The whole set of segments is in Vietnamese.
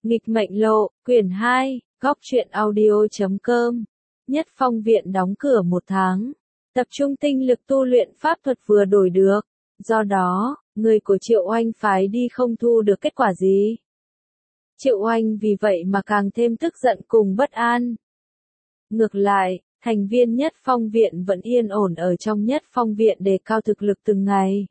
Nghịch mệnh lộ, quyển 2, góc truyện audio.com. Nhất Phong viện đóng cửa 1 tháng. Tập trung tinh lực tu luyện pháp thuật vừa đổi được. Do đó, người của Triệu Oanh phái đi không thu được kết quả gì. Triệu Oanh vì vậy mà càng thêm tức giận cùng bất an. Ngược lại, thành viên Nhất Phong viện vẫn yên ổn ở trong Nhất Phong viện đề cao thực lực từng ngày.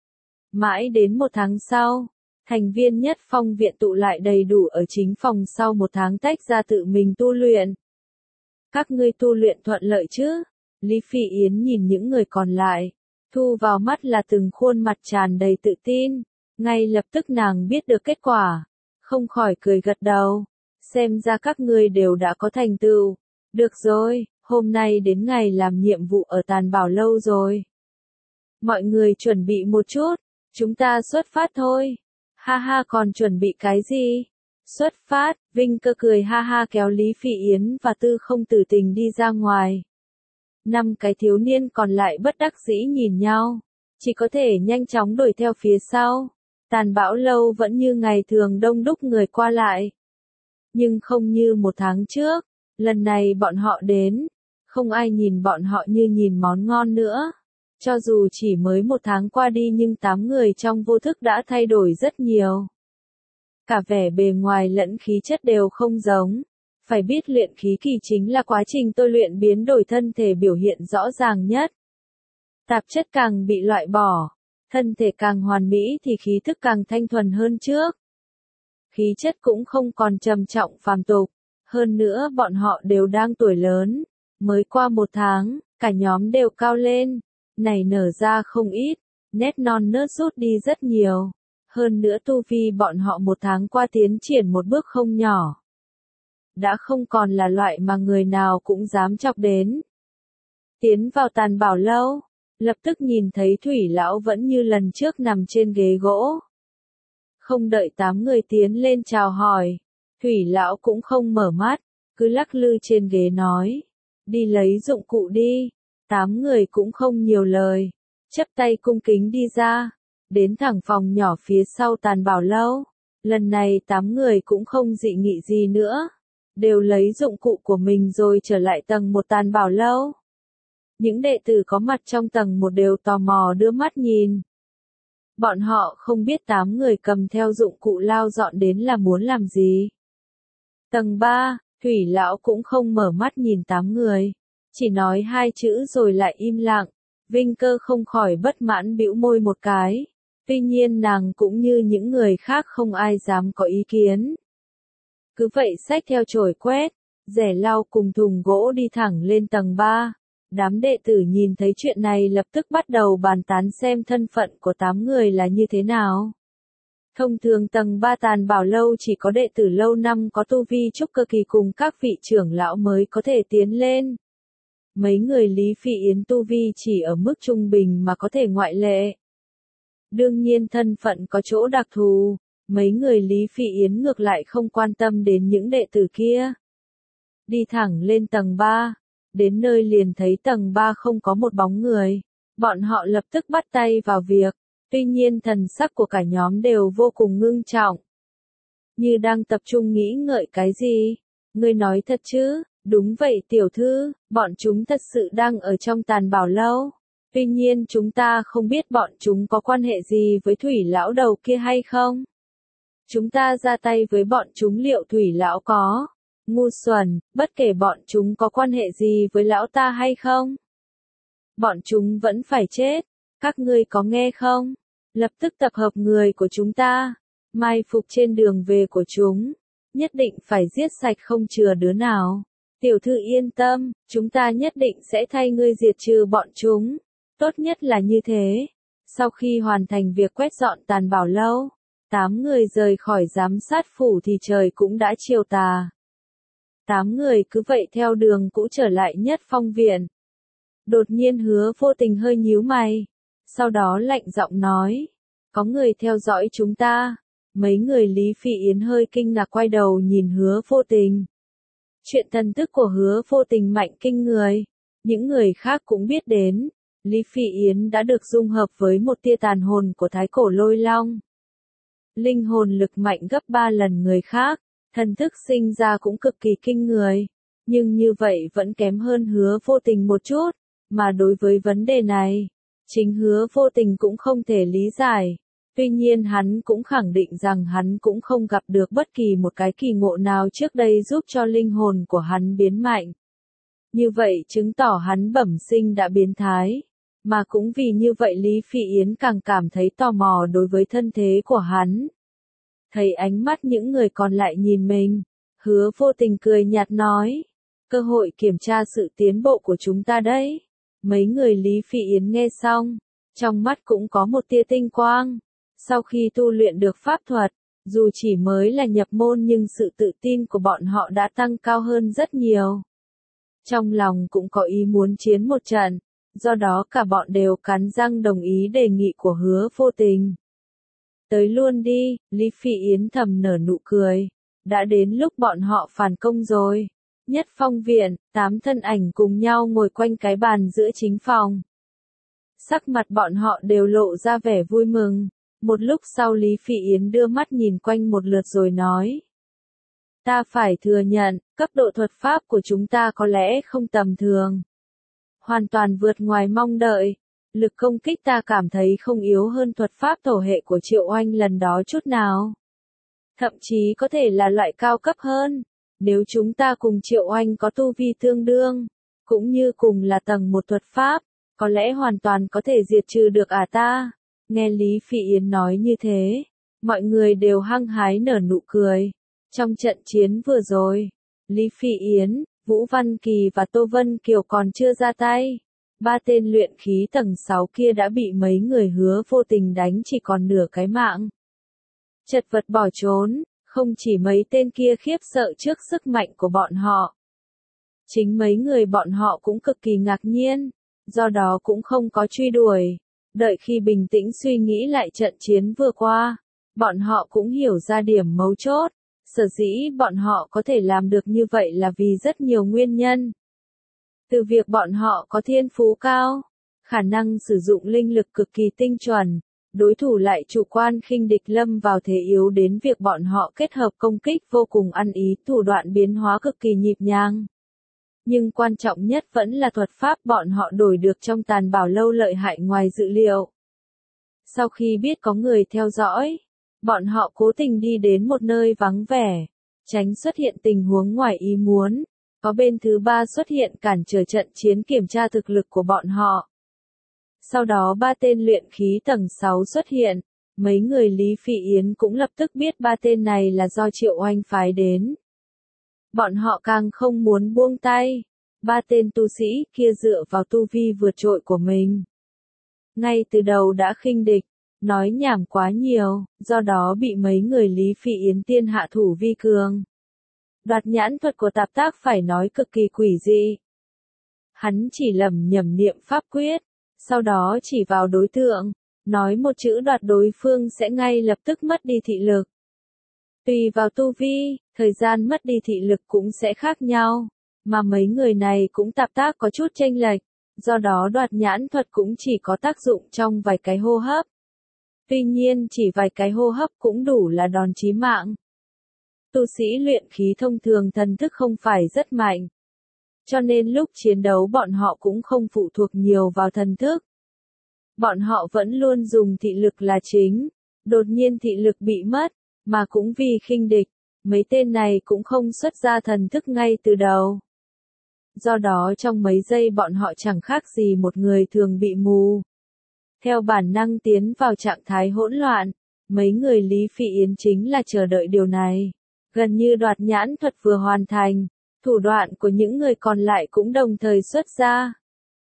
Mãi đến 1 tháng sau, thành viên Nhất Phong viện tụ lại đầy đủ ở chính phòng sau 1 tháng tách ra tự mình tu luyện. Các ngươi tu luyện thuận lợi chứ? Lý Phi Yến nhìn những người còn lại, thu vào mắt là từng khuôn mặt tràn đầy tự tin. Ngay lập tức nàng biết được kết quả, không khỏi cười gật đầu. Xem ra các ngươi đều đã có thành tựu. Được rồi, hôm nay đến ngày làm nhiệm vụ ở Tàn Bảo Lâu rồi. Mọi người chuẩn bị một chút, chúng ta xuất phát thôi. Ha ha, còn chuẩn bị cái gì? Xuất phát, Vinh Cơ cười ha ha kéo Lý Phi Yến và Tư Không Tử Tình đi ra ngoài. 5 cái thiếu niên còn lại bất đắc dĩ nhìn nhau, chỉ có thể nhanh chóng đuổi theo phía sau. Tàn Bảo Lâu vẫn như ngày thường đông đúc người qua lại. Nhưng không như 1 tháng trước, lần này bọn họ đến, không ai nhìn bọn họ như nhìn món ngon nữa. Cho dù chỉ mới 1 tháng qua đi nhưng 8 người trong vô thức đã thay đổi rất nhiều. Cả vẻ bề ngoài lẫn khí chất đều không giống. Phải biết luyện khí kỳ chính là quá trình tôi luyện biến đổi thân thể biểu hiện rõ ràng nhất. Tạp chất càng bị loại bỏ, thân thể càng hoàn mỹ thì khí thức càng thanh thuần hơn trước. Khí chất cũng không còn trầm trọng phàm tục. Hơn nữa bọn họ đều đang tuổi lớn. Mới qua 1 tháng, cả nhóm đều cao lên. Này nở ra không ít, nét non nớt rút đi rất nhiều. Hơn nữa tu vi bọn họ 1 tháng qua tiến triển một bước không nhỏ. Đã không còn là loại mà người nào cũng dám chọc đến. Tiến vào Tàn Bảo Lâu, lập tức nhìn thấy Thủy Lão vẫn như lần trước nằm trên ghế gỗ. Không đợi 8 người tiến lên chào hỏi, Thủy Lão cũng không mở mắt, cứ lắc lư trên ghế nói. Đi lấy dụng cụ đi. 8 người cũng không nhiều lời, chắp tay cung kính đi ra, đến thẳng phòng nhỏ phía sau Tàn Bảo Lâu. Lần này 8 người cũng không dị nghị gì nữa, đều lấy dụng cụ của mình rồi trở lại tầng 1 Tàn Bảo Lâu. Những đệ tử có mặt trong tầng 1 đều tò mò đưa mắt nhìn. Bọn họ không biết 8 người cầm theo dụng cụ lao dọn đến là muốn làm gì. Tầng 3, Thủy Lão cũng không mở mắt nhìn 8 người. Chỉ nói 2 chữ rồi lại im lặng. Vinh Cơ không khỏi bất mãn bĩu môi một cái. Tuy nhiên nàng cũng như những người khác không ai dám có ý kiến. Cứ vậy xách theo chổi quét, rẻ lau cùng thùng gỗ đi thẳng lên tầng 3. Đám đệ tử nhìn thấy chuyện này lập tức bắt đầu bàn tán xem thân phận của 8 người là như thế nào. Thông thường tầng 3 Tàn Bảo Lâu chỉ có đệ tử lâu năm có tu vi trúc cơ kỳ cùng các vị trưởng lão mới có thể tiến lên. Mấy người Lý Phi Yến tu vi chỉ ở mức trung bình mà có thể ngoại lệ. Đương nhiên thân phận có chỗ đặc thù, mấy người Lý Phi Yến ngược lại không quan tâm đến những đệ tử kia. Đi thẳng lên tầng 3, đến nơi liền thấy tầng 3 không có một bóng người. Bọn họ lập tức bắt tay vào việc, tuy nhiên thần sắc của cả nhóm đều vô cùng ngưng trọng. Như đang tập trung nghĩ ngợi cái gì. Ngươi nói thật chứ? Đúng vậy tiểu thư, bọn chúng thật sự đang ở trong Tàn Bảo Lâu. Tuy nhiên chúng ta không biết bọn chúng có quan hệ gì với Thủy Lão đầu kia hay không. Chúng ta ra tay với bọn chúng liệu Thủy Lão có ngu xuẩn, bất kể bọn chúng có quan hệ gì với lão ta hay không. Bọn chúng vẫn phải chết, các ngươi có nghe không? Lập tức tập hợp người của chúng ta, mai phục trên đường về của chúng, nhất định phải giết sạch không chừa đứa nào. Tiểu thư yên tâm, chúng ta nhất định sẽ thay ngươi diệt trừ bọn chúng. Tốt nhất là như thế. Sau khi hoàn thành việc quét dọn Tàn Bảo Lâu, 8 người rời khỏi giám sát phủ thì trời cũng đã chiều tà. 8 người cứ vậy theo đường cũ trở lại Nhất Phong viện. Đột nhiên Hứa Vô Tình hơi nhíu mày. Sau đó lạnh giọng nói. Có người theo dõi chúng ta. Mấy người Lý Phi Yến hơi kinh ngạc quay đầu nhìn Hứa Vô Tình. Chuyện thần thức của Hứa Vô Tình mạnh kinh người. Những người khác cũng biết đến. Lý Phi Yến đã được dung hợp với một tia tàn hồn của Thái Cổ Lôi Long. Linh hồn lực mạnh gấp 3 lần người khác. thần thức sinh ra cũng cực kỳ kinh người, nhưng như vậy vẫn kém hơn Hứa Vô Tình một chút, mà đối với vấn đề này, chính Hứa Vô Tình cũng không thể lý giải. Tuy nhiên hắn cũng khẳng định rằng hắn cũng không gặp được bất kỳ một cái kỳ ngộ nào trước đây giúp cho linh hồn của hắn biến mạnh. Như vậy chứng tỏ hắn bẩm sinh đã biến thái. Mà cũng vì như vậy Lý Phỉ Yến càng cảm thấy tò mò đối với thân thế của hắn. Thấy ánh mắt những người còn lại nhìn mình, Hứa Vô Tình cười nhạt nói, cơ hội kiểm tra sự tiến bộ của chúng ta đấy. Mấy người Lý Phỉ Yến nghe xong, trong mắt cũng có một tia tinh quang. Sau khi tu luyện được pháp thuật, dù chỉ mới là nhập môn nhưng sự tự tin của bọn họ đã tăng cao hơn rất nhiều. Trong lòng cũng có ý muốn chiến một trận, do đó cả bọn đều cắn răng đồng ý đề nghị của Hứa Vô Tình. Tới luôn đi, Lý Phỉ Yến thầm nở nụ cười. Đã đến lúc bọn họ phản công rồi. Nhất Phong viện, 8 thân ảnh cùng nhau ngồi quanh cái bàn giữa chính phòng. Sắc mặt bọn họ đều lộ ra vẻ vui mừng. Một lúc sau Lý Phỉ Yến đưa mắt nhìn quanh một lượt rồi nói. Ta phải thừa nhận, cấp độ thuật pháp của chúng ta có lẽ không tầm thường. Hoàn toàn vượt ngoài mong đợi. Lực công kích ta cảm thấy không yếu hơn thuật pháp thổ hệ của Triệu Oanh lần đó chút nào. Thậm chí có thể là loại cao cấp hơn. Nếu chúng ta cùng Triệu Oanh có tu vi tương đương, cũng như cùng là tầng một thuật pháp, có lẽ hoàn toàn có thể diệt trừ được ta. Nghe Lý Phỉ Yến nói như thế, mọi người đều hăng hái nở nụ cười. Trong trận chiến vừa rồi, Lý Phỉ Yến, Vũ Văn Kỳ và Tô Vân Kiều còn chưa ra tay. 3 tên luyện khí tầng 6 kia đã bị mấy người Hứa Vô Tình đánh chỉ còn nửa cái mạng. Chật vật bỏ trốn, không chỉ mấy tên kia khiếp sợ trước sức mạnh của bọn họ. Chính mấy người bọn họ cũng cực kỳ ngạc nhiên, do đó cũng không có truy đuổi. Đợi khi bình tĩnh suy nghĩ lại trận chiến vừa qua, bọn họ cũng hiểu ra điểm mấu chốt. Sở dĩ bọn họ có thể làm được như vậy là vì rất nhiều nguyên nhân. Từ việc bọn họ có thiên phú cao, khả năng sử dụng linh lực cực kỳ tinh chuẩn, đối thủ lại chủ quan khinh địch lâm vào thế yếu đến việc bọn họ kết hợp công kích vô cùng ăn ý, thủ đoạn biến hóa cực kỳ nhịp nhàng. Nhưng quan trọng nhất vẫn là thuật pháp bọn họ đổi được trong Tàn Bảo Lâu lợi hại ngoài dự liệu. Sau khi biết có người theo dõi, bọn họ cố tình đi đến một nơi vắng vẻ, tránh xuất hiện tình huống ngoài ý muốn. Có bên thứ ba xuất hiện cản trở trận chiến kiểm tra thực lực của bọn họ. Sau đó 3 tên luyện khí tầng 6 xuất hiện, mấy người Lý Phỉ Yến cũng lập tức biết 3 tên này là do Triệu Oanh phái đến. Bọn họ càng không muốn buông tay, 3 tên tu sĩ kia dựa vào tu vi vượt trội của mình. Ngay từ đầu đã khinh địch, nói nhảm quá nhiều, do đó bị mấy người Lý Phỉ Yến tiên hạ thủ vi cường. Đoạt nhãn thuật của Tạp Tác phải nói cực kỳ quỷ dị. Hắn chỉ lẩm nhẩm niệm pháp quyết, sau đó chỉ vào đối tượng, nói một chữ đoạt đối phương sẽ ngay lập tức mất đi thị lực. Tùy vào tu vi, thời gian mất đi thị lực cũng sẽ khác nhau, mà mấy người này cũng Tạp Tác có chút chênh lệch, do đó đoạt nhãn thuật cũng chỉ có tác dụng trong vài cái hô hấp. Tuy nhiên chỉ vài cái hô hấp cũng đủ là đòn chí mạng. Tu sĩ luyện khí thông thường thần thức không phải rất mạnh. Cho nên lúc chiến đấu bọn họ cũng không phụ thuộc nhiều vào thần thức. Bọn họ vẫn luôn dùng thị lực là chính. Đột nhiên thị lực bị mất, mà cũng vì khinh địch, mấy tên này cũng không xuất ra thần thức ngay từ đầu. Do đó trong mấy giây bọn họ chẳng khác gì một người thường bị mù. Theo bản năng tiến vào trạng thái hỗn loạn, mấy người Lý Phỉ Yến chính là chờ đợi điều này. Gần như đoạt nhãn thuật vừa hoàn thành, thủ đoạn của những người còn lại cũng đồng thời xuất ra.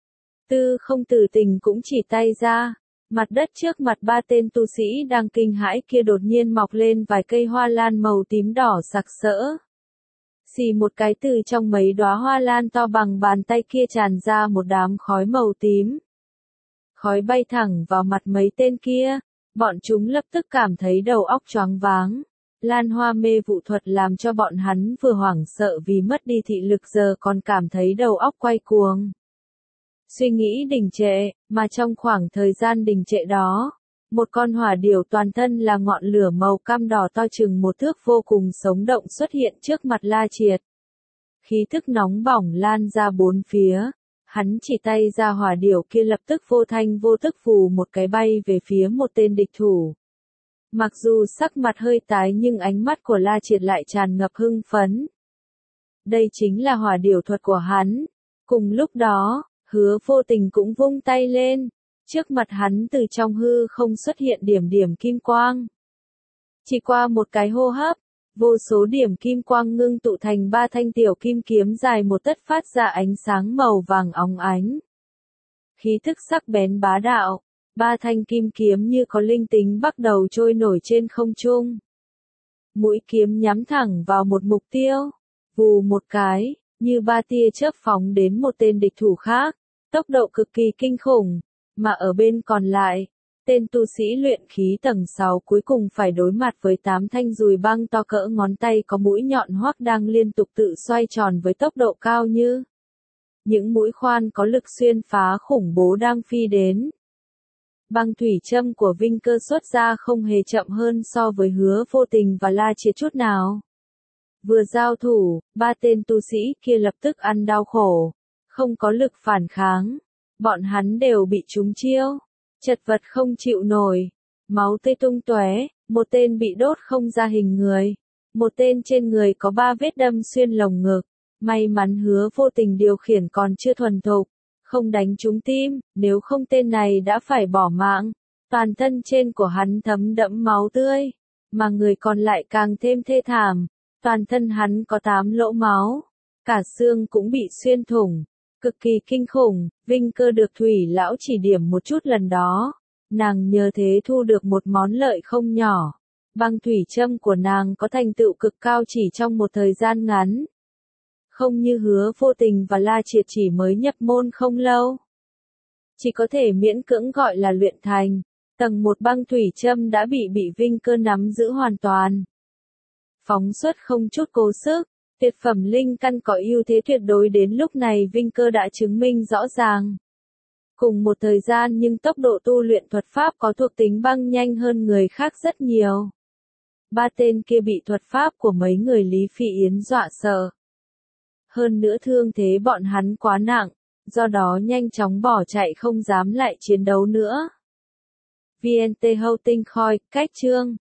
Tư không tử tình cũng chỉ tay ra, mặt đất trước mặt 3 tên tu sĩ đang kinh hãi kia đột nhiên mọc lên vài cây hoa lan màu tím đỏ sặc sỡ. Xì một cái từ trong mấy đóa hoa lan to bằng bàn tay kia tràn ra một đám khói màu tím. Khói bay thẳng vào mặt mấy tên kia, bọn chúng lập tức cảm thấy đầu óc choáng váng. Lan hoa mê vụ thuật làm cho bọn hắn vừa hoảng sợ vì mất đi thị lực giờ còn cảm thấy đầu óc quay cuồng. Suy nghĩ đình trệ, mà trong khoảng thời gian đình trệ đó, Một con hỏa điểu toàn thân là ngọn lửa màu cam đỏ to chừng một thước vô cùng sống động xuất hiện trước mặt La Triệt. Khí thức nóng bỏng lan ra bốn phía. Hắn chỉ tay ra hỏa điểu kia lập tức vô thanh vô tức phù một cái bay về phía một tên địch thủ. Mặc dù sắc mặt hơi tái nhưng ánh mắt của La Triệt lại tràn ngập hưng phấn. Đây chính là hỏa điểu thuật của hắn. Cùng lúc đó, Hứa Vô Tình cũng vung tay lên. Trước mặt hắn từ trong hư không xuất hiện điểm điểm kim quang. Chỉ qua một cái hô hấp, vô số điểm kim quang ngưng tụ thành 3 thanh tiểu kim kiếm dài một tấc phát ra ánh sáng màu vàng óng ánh. Khí thức sắc bén bá đạo, 3 thanh kim kiếm như có linh tính bắt đầu trôi nổi trên không trung. Mũi kiếm nhắm thẳng vào một mục tiêu, vù một cái, như 3 tia chớp phóng đến một tên địch thủ khác, tốc độ cực kỳ kinh khủng, mà ở bên còn lại, tên tu sĩ luyện khí tầng 6 cuối cùng phải đối mặt với 8 thanh dùi băng to cỡ ngón tay có mũi nhọn hoắc đang liên tục tự xoay tròn với tốc độ cao như những mũi khoan có lực xuyên phá khủng bố đang phi đến. Băng thủy châm của Vinh Cơ xuất ra không hề chậm hơn so với Hứa Vô Tình và La Triệt chút nào. Vừa giao thủ, 3 tên tu sĩ kia lập tức ăn đau khổ, không có lực phản kháng. Bọn hắn đều bị trúng chiêu, chật vật không chịu nổi, máu tươi tung tóe, một tên bị đốt không ra hình người, một tên trên người có 3 vết đâm xuyên lồng ngực, may mắn Hứa Vô Tình điều khiển còn chưa thuần thục, không đánh trúng tim, nếu không tên này đã phải bỏ mạng. Toàn thân trên của hắn thấm đẫm máu tươi, mà người còn lại càng thêm thê thảm, toàn thân hắn có 8 lỗ máu, cả xương cũng bị xuyên thủng. Cực kỳ kinh khủng, Vinh Cơ được Thủy Lão chỉ điểm một chút lần đó. Nàng nhờ thế thu được một món lợi không nhỏ. Băng thủy châm của nàng có thành tựu cực cao chỉ trong một thời gian ngắn. Không như Hứa Vô Tình và La Triệt chỉ mới nhập môn không lâu. Chỉ có thể miễn cưỡng gọi là luyện thành. Tầng 1 băng thủy châm đã bị Vinh Cơ nắm giữ hoàn toàn. Phóng xuất không chút cố sức. Tuyệt phẩm linh căn có ưu thế tuyệt đối đến lúc này Vinh Cơ đã chứng minh rõ ràng. Cùng một thời gian nhưng tốc độ tu luyện thuật pháp có thuộc tính băng nhanh hơn người khác rất nhiều. 3 tên kia bị thuật pháp của mấy người Lý Phi Yến dọa sợ. Hơn nữa thương thế bọn hắn quá nặng, do đó nhanh chóng bỏ chạy không dám lại chiến đấu nữa. VNT Hậu Tinh Khôi, cách chương.